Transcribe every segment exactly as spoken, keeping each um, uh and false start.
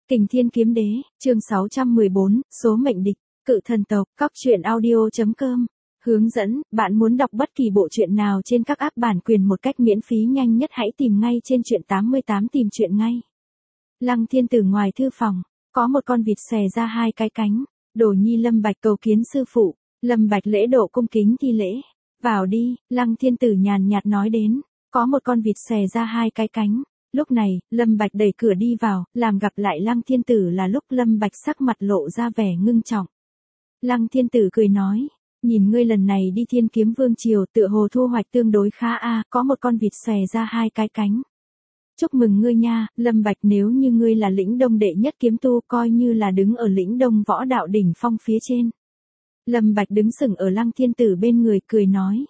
Kình Thiên Kiếm Đế, chương sáu trăm mười bốn, số mệnh địch, cự thần tộc, cóc truyện audio.com. Hướng dẫn, bạn muốn đọc bất kỳ bộ truyện nào trên các app bản quyền một cách miễn phí nhanh nhất hãy tìm ngay trên truyện tám mươi tám tìm truyện ngay. Lăng Thiên Tử ngoài thư phòng, có một con vịt xòe ra hai cái cánh, Đồ Nhi Lâm Bạch cầu kiến sư phụ, Lâm Bạch lễ độ cung kính thi lễ. Vào đi, Lăng Thiên Tử nhàn nhạt nói đến, có một con vịt xòe ra hai cái cánh. Lúc này, Lâm Bạch đẩy cửa đi vào, làm gặp lại Lăng Thiên Tử là lúc Lâm Bạch sắc mặt lộ ra vẻ ngưng trọng. Lăng Thiên Tử cười nói, nhìn ngươi lần này đi Thiên Kiếm Vương triều tựa hồ thu hoạch tương đối khá a, có một con vịt xòe ra hai cái cánh. Chúc mừng ngươi nha, Lâm Bạch, nếu như ngươi là lĩnh đông đệ nhất kiếm tu coi như là đứng ở lĩnh đông võ đạo đỉnh phong phía trên. Lâm Bạch đứng sừng ở Lăng Thiên Tử bên người cười nói.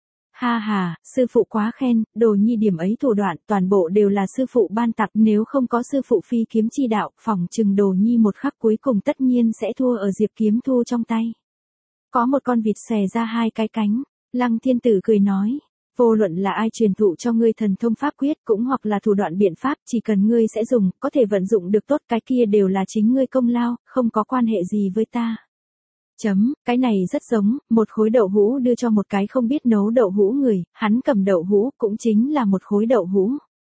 Ha ha, sư phụ quá khen, Đồ Nhi điểm ấy thủ đoạn toàn bộ đều là sư phụ ban tặng, nếu không có sư phụ phi kiếm chi đạo, phỏng chừng Đồ Nhi một khắc cuối cùng tất nhiên sẽ thua ở Diệp Kiếm Thu trong tay. Có một con vịt xòe ra hai cái cánh, Lăng Thiên Tử cười nói, vô luận là ai truyền thụ cho ngươi thần thông pháp quyết cũng hoặc là thủ đoạn biện pháp, chỉ cần ngươi sẽ dùng, có thể vận dụng được tốt, cái kia đều là chính ngươi công lao, không có quan hệ gì với ta. Chấm, cái này rất giống, một khối đậu hũ đưa cho một cái không biết nấu đậu hũ người, hắn cầm đậu hũ cũng chính là một khối đậu hũ.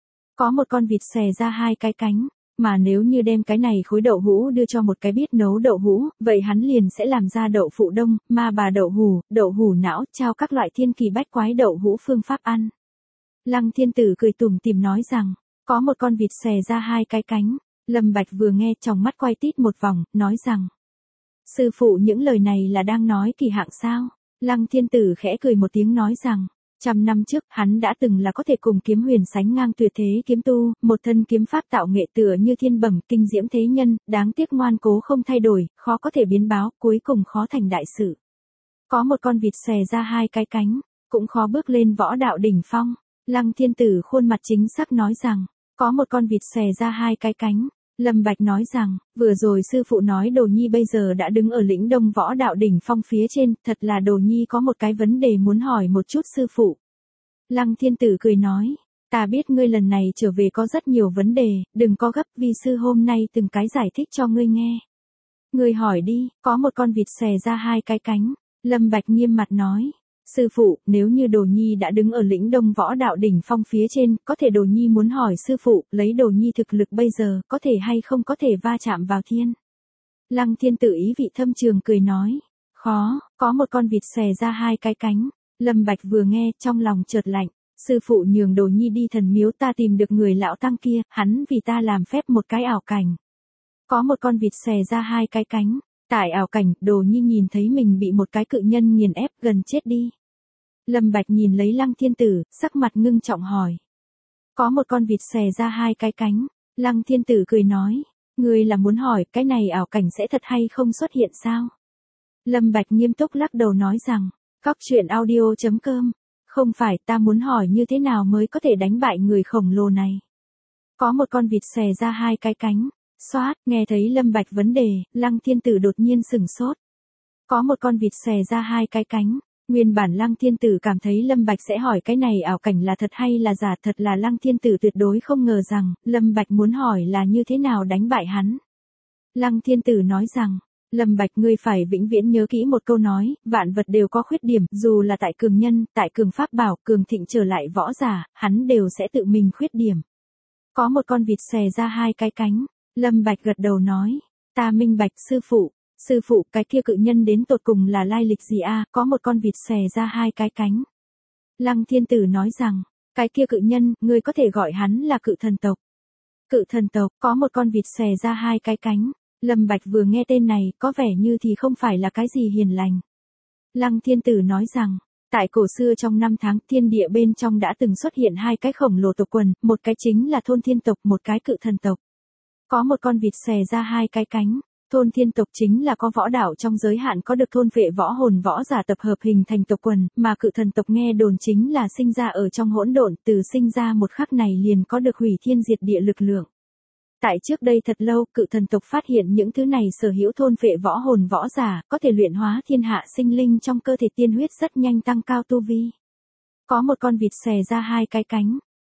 Có một con vịt xòe ra hai cái cánh, mà nếu như đem cái này khối đậu hũ đưa cho một cái biết nấu đậu hũ, vậy hắn liền sẽ làm ra đậu phụ đông, ma bà đậu hũ, đậu hũ não, trao các loại thiên kỳ bách quái đậu hũ phương pháp ăn. Lăng Thiên Tử cười tủm tỉm nói rằng, có một con vịt xòe ra hai cái cánh, Lâm Bạch vừa nghe trong mắt quay tít một vòng, nói rằng, sư phụ những lời này là đang nói kỳ hạng sao? Lăng Thiên Tử khẽ cười một tiếng nói rằng, trăm năm trước, hắn đã từng là có thể cùng Kiếm Huyền sánh ngang tuyệt thế kiếm tu, một thân kiếm pháp tạo nghệ tựa như thiên bẩm, kinh diễm thế nhân, đáng tiếc ngoan cố không thay đổi, khó có thể biến báo, cuối cùng khó thành đại sự. Có một con vịt xòe ra hai cái cánh, cũng khó bước lên võ đạo đỉnh phong. Lăng Thiên Tử khuôn mặt chính xác nói rằng, có một con vịt xòe ra hai cái cánh. Lâm Bạch nói rằng, vừa rồi sư phụ nói Đồ Nhi bây giờ đã đứng ở lĩnh đông võ đạo đỉnh phong phía trên, thật là Đồ Nhi có một cái vấn đề muốn hỏi một chút sư phụ. Lăng Thiên Tử cười nói, ta biết ngươi lần này trở về có rất nhiều vấn đề, đừng có gấp, vi sư hôm nay từng cái giải thích cho ngươi nghe. Ngươi hỏi đi, có một con vịt xòe ra hai cái cánh, Lâm Bạch nghiêm mặt nói. Sư phụ, nếu như Đồ Nhi đã đứng ở lĩnh đông võ đạo đỉnh phong phía trên, có thể Đồ Nhi muốn hỏi sư phụ, lấy Đồ Nhi thực lực bây giờ, có thể hay không có thể va chạm vào thiên. Lăng Thiên Tử ý vị thâm trường cười nói, khó, có một con vịt xòe ra hai cái cánh, Lâm Bạch vừa nghe, trong lòng chợt lạnh, sư phụ nhường Đồ Nhi đi thần miếu ta tìm được người lão tăng kia, hắn vì ta làm phép một cái ảo cảnh. Có một con vịt xòe ra hai cái cánh, tại ảo cảnh, Đồ Nhi nhìn thấy mình bị một cái cự nhân nghiền ép gần chết đi. Lâm Bạch nhìn lấy Lăng Thiên Tử, sắc mặt ngưng trọng hỏi. Có một con vịt xòe ra hai cái cánh, Lăng Thiên Tử cười nói, ngươi là muốn hỏi cái này ảo cảnh sẽ thật hay không xuất hiện sao? Lâm Bạch nghiêm túc lắc đầu nói rằng, cóc truyện audio.com, không phải, ta muốn hỏi như thế nào mới có thể đánh bại người khổng lồ này. Có một con vịt xòe ra hai cái cánh, xoát, nghe thấy Lâm Bạch vấn đề, Lăng Thiên Tử đột nhiên sửng sốt. Có một con vịt xòe ra hai cái cánh. Nguyên bản Lăng Thiên Tử cảm thấy Lâm Bạch sẽ hỏi cái này ảo cảnh là thật hay là giả, thật là Lăng Thiên Tử tuyệt đối không ngờ rằng, Lâm Bạch muốn hỏi là như thế nào đánh bại hắn. Lăng Thiên Tử nói rằng, Lâm Bạch, ngươi phải vĩnh viễn nhớ kỹ một câu nói, vạn vật đều có khuyết điểm, dù là tại cường nhân, tại cường pháp bảo, cường thịnh trở lại võ giả, hắn đều sẽ tự mình khuyết điểm. Có một con vịt xòe ra hai cái cánh, Lâm Bạch gật đầu nói, ta minh bạch sư phụ. Sư phụ, cái kia cự nhân đến tột cùng là lai lịch gì a? Có một con vịt xòe ra hai cái cánh. Lăng Thiên Tử nói rằng, cái kia cự nhân, ngươi có thể gọi hắn là cự thần tộc. Cự thần tộc, có một con vịt xòe ra hai cái cánh. Lâm Bạch vừa nghe tên này, có vẻ như thì không phải là cái gì hiền lành. Lăng Thiên Tử nói rằng, tại cổ xưa trong năm tháng thiên địa bên trong đã từng xuất hiện hai cái khổng lồ tộc quần, một cái chính là thôn thiên tộc, một cái cự thần tộc. Có một con vịt xòe ra hai cái cánh. Thôn thiên tộc chính là có võ đạo trong giới hạn có được thôn vệ võ hồn võ giả tập hợp hình thành tộc quần, mà cự thần tộc nghe đồn chính là sinh ra ở trong hỗn độn, từ sinh ra một khắc này liền có được hủy thiên diệt địa lực lượng. Tại trước đây thật lâu, cự thần tộc phát hiện những thứ này sở hữu thôn vệ võ hồn võ giả, có thể luyện hóa thiên hạ sinh linh trong cơ thể tiên huyết rất nhanh tăng cao tu vi. Có một con vịt xòe ra hai cái cánh,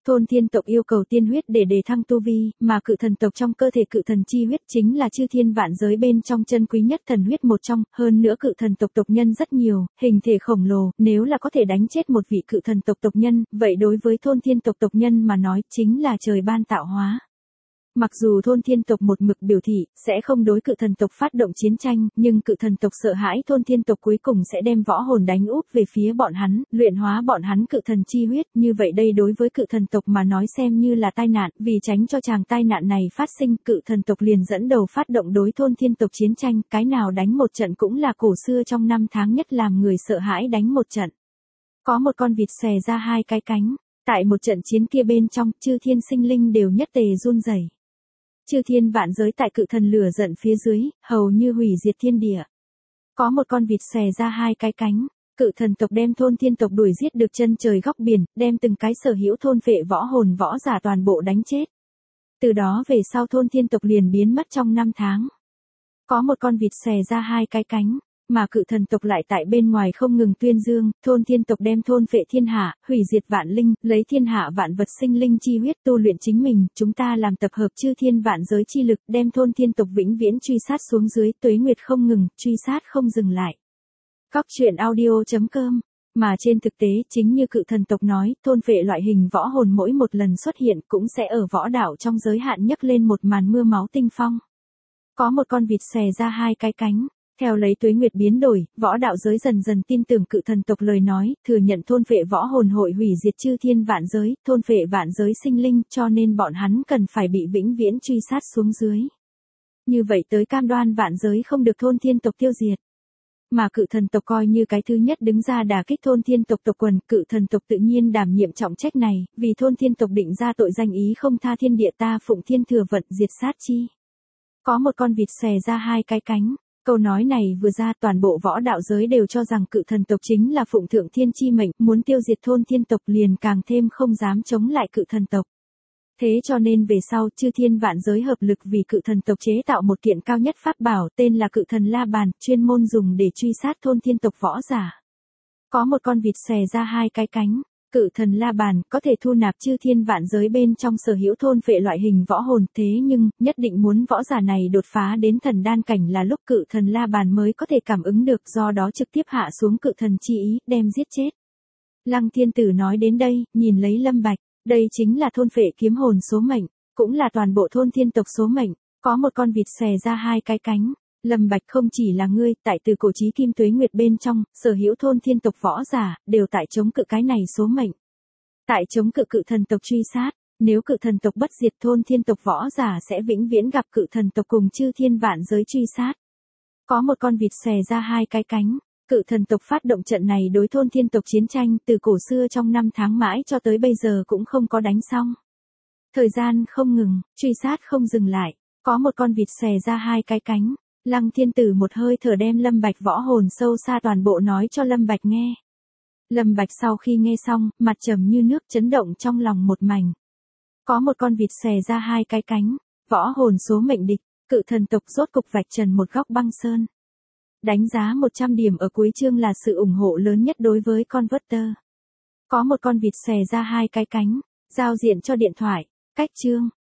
Thôn thiên tộc yêu cầu tiên huyết để đề thăng tu vi, mà cự thần tộc trong cơ thể cự thần chi huyết chính là chư thiên vạn giới bên trong chân quý nhất thần huyết một trong, hơn nữa cự thần tộc tộc nhân rất nhiều, hình thể khổng lồ, nếu là có thể đánh chết một vị cự thần tộc tộc nhân, vậy đối với thôn thiên tộc tộc nhân mà nói chính là trời ban tạo hóa. Mặc dù thôn thiên tộc một mực biểu thị, sẽ không đối cự thần tộc phát động chiến tranh, nhưng cự thần tộc sợ hãi thôn thiên tộc cuối cùng sẽ đem võ hồn đánh úp về phía bọn hắn, luyện hóa bọn hắn cự thần chi huyết, như vậy đây đối với cự thần tộc mà nói xem như là tai nạn, vì tránh cho chàng tai nạn này phát sinh, cự thần tộc liền dẫn đầu phát động đối thôn thiên tộc chiến tranh, cái nào đánh một trận cũng là cổ xưa trong năm tháng nhất làm người sợ hãi đánh một trận. Có một con vịt xòe ra hai cái cánh, tại một trận chiến kia bên trong, chư thiên sinh linh đều nhất tề run rẩy. Chư thiên vạn giới tại cự thần lửa giận phía dưới, hầu như hủy diệt thiên địa. Có một con vịt xòe ra hai cái cánh, cự thần tộc đem thôn thiên tộc đuổi giết được chân trời góc biển, đem từng cái sở hữu thôn phệ võ hồn võ giả toàn bộ đánh chết. Từ đó về sau thôn thiên tộc liền biến mất trong năm tháng. Có một con vịt xòe ra hai cái cánh, mà cự thần tộc lại tại bên ngoài không ngừng tuyên dương, thôn thiên tộc đem thôn phệ thiên hạ, hủy diệt vạn linh, lấy thiên hạ vạn vật sinh linh chi huyết tu luyện chính mình, chúng ta làm tập hợp chư thiên vạn giới chi lực, đem thôn thiên tộc vĩnh viễn truy sát xuống dưới, tuế nguyệt không ngừng, truy sát không dừng lại. Cóc truyện audio chấm com. Mà trên thực tế, chính như cự thần tộc nói, thôn phệ loại hình võ hồn mỗi một lần xuất hiện cũng sẽ ở võ đạo trong giới hạn nhấc lên một màn mưa máu tinh phong. Có một con vịt xòe ra hai cái cánh. Theo lấy tuế nguyệt biến đổi, võ đạo giới dần dần tin tưởng cự thần tộc lời nói, thừa nhận thôn phệ võ hồn hội hủy diệt chư thiên vạn giới, thôn phệ vạn giới sinh linh, cho nên bọn hắn cần phải bị vĩnh viễn truy sát xuống dưới. Như vậy tới cam đoan vạn giới không được thôn thiên tộc tiêu diệt. Mà cự thần tộc coi như cái thứ nhất đứng ra đả kích thôn thiên tộc tộc quần, cự thần tộc tự nhiên đảm nhiệm trọng trách này, vì thôn thiên tộc định ra tội danh ý không tha thiên địa ta phụng thiên thừa vận diệt sát chi. Có một con vịt xòe ra hai cái cánh. Câu nói này vừa ra toàn bộ võ đạo giới đều cho rằng cự thần tộc chính là phụng thượng thiên chi mệnh, muốn tiêu diệt thôn thiên tộc liền càng thêm không dám chống lại cự thần tộc. Thế cho nên về sau chư thiên vạn giới hợp lực vì cự thần tộc chế tạo một kiện cao nhất pháp bảo tên là cự thần la bàn, chuyên môn dùng để truy sát thôn thiên tộc võ giả. Có một con vịt xòe ra hai cái cánh. Cự thần la bàn có thể thu nạp chư thiên vạn giới bên trong sở hữu thôn phệ loại hình võ hồn, thế nhưng nhất định muốn võ giả này đột phá đến thần đan cảnh là lúc cự thần la bàn mới có thể cảm ứng được, do đó trực tiếp hạ xuống cự thần chi ý, đem giết chết. Lăng Thiên Tử nói đến đây, nhìn lấy Lâm Bạch, đây chính là thôn phệ kiếm hồn số mệnh, cũng là toàn bộ thôn thiên tộc số mệnh, có một con vịt xòe ra hai cái cánh. Lâm Bạch không chỉ là ngươi, tại từ cổ chí kim tuế nguyệt bên trong, sở hữu thôn thiên tộc võ giả, đều tại chống cự cái này số mệnh. Tại chống cự cự thần tộc truy sát, nếu cự thần tộc bất diệt thôn thiên tộc võ giả sẽ vĩnh viễn gặp cự thần tộc cùng chư thiên vạn giới truy sát. Có một con vịt xòe ra hai cái cánh, cự thần tộc phát động trận này đối thôn thiên tộc chiến tranh từ cổ xưa trong năm tháng mãi cho tới bây giờ cũng không có đánh xong. Thời gian không ngừng, truy sát không dừng lại, có một con vịt xòe ra hai cái cánh. Lăng Thiên Tử một hơi thở đem Lâm Bạch võ hồn sâu xa toàn bộ nói cho Lâm Bạch nghe. Lâm Bạch sau khi nghe xong, mặt trầm như nước, chấn động trong lòng một mảnh. Có một con vịt xòe ra hai cái cánh, võ hồn số mệnh địch, cự thần tộc rốt cục vạch trần một góc băng sơn. Đánh giá một trăm điểm ở cuối chương là sự ủng hộ lớn nhất đối với Converter. Có một con vịt xòe ra hai cái cánh, giao diện cho điện thoại, cách chương.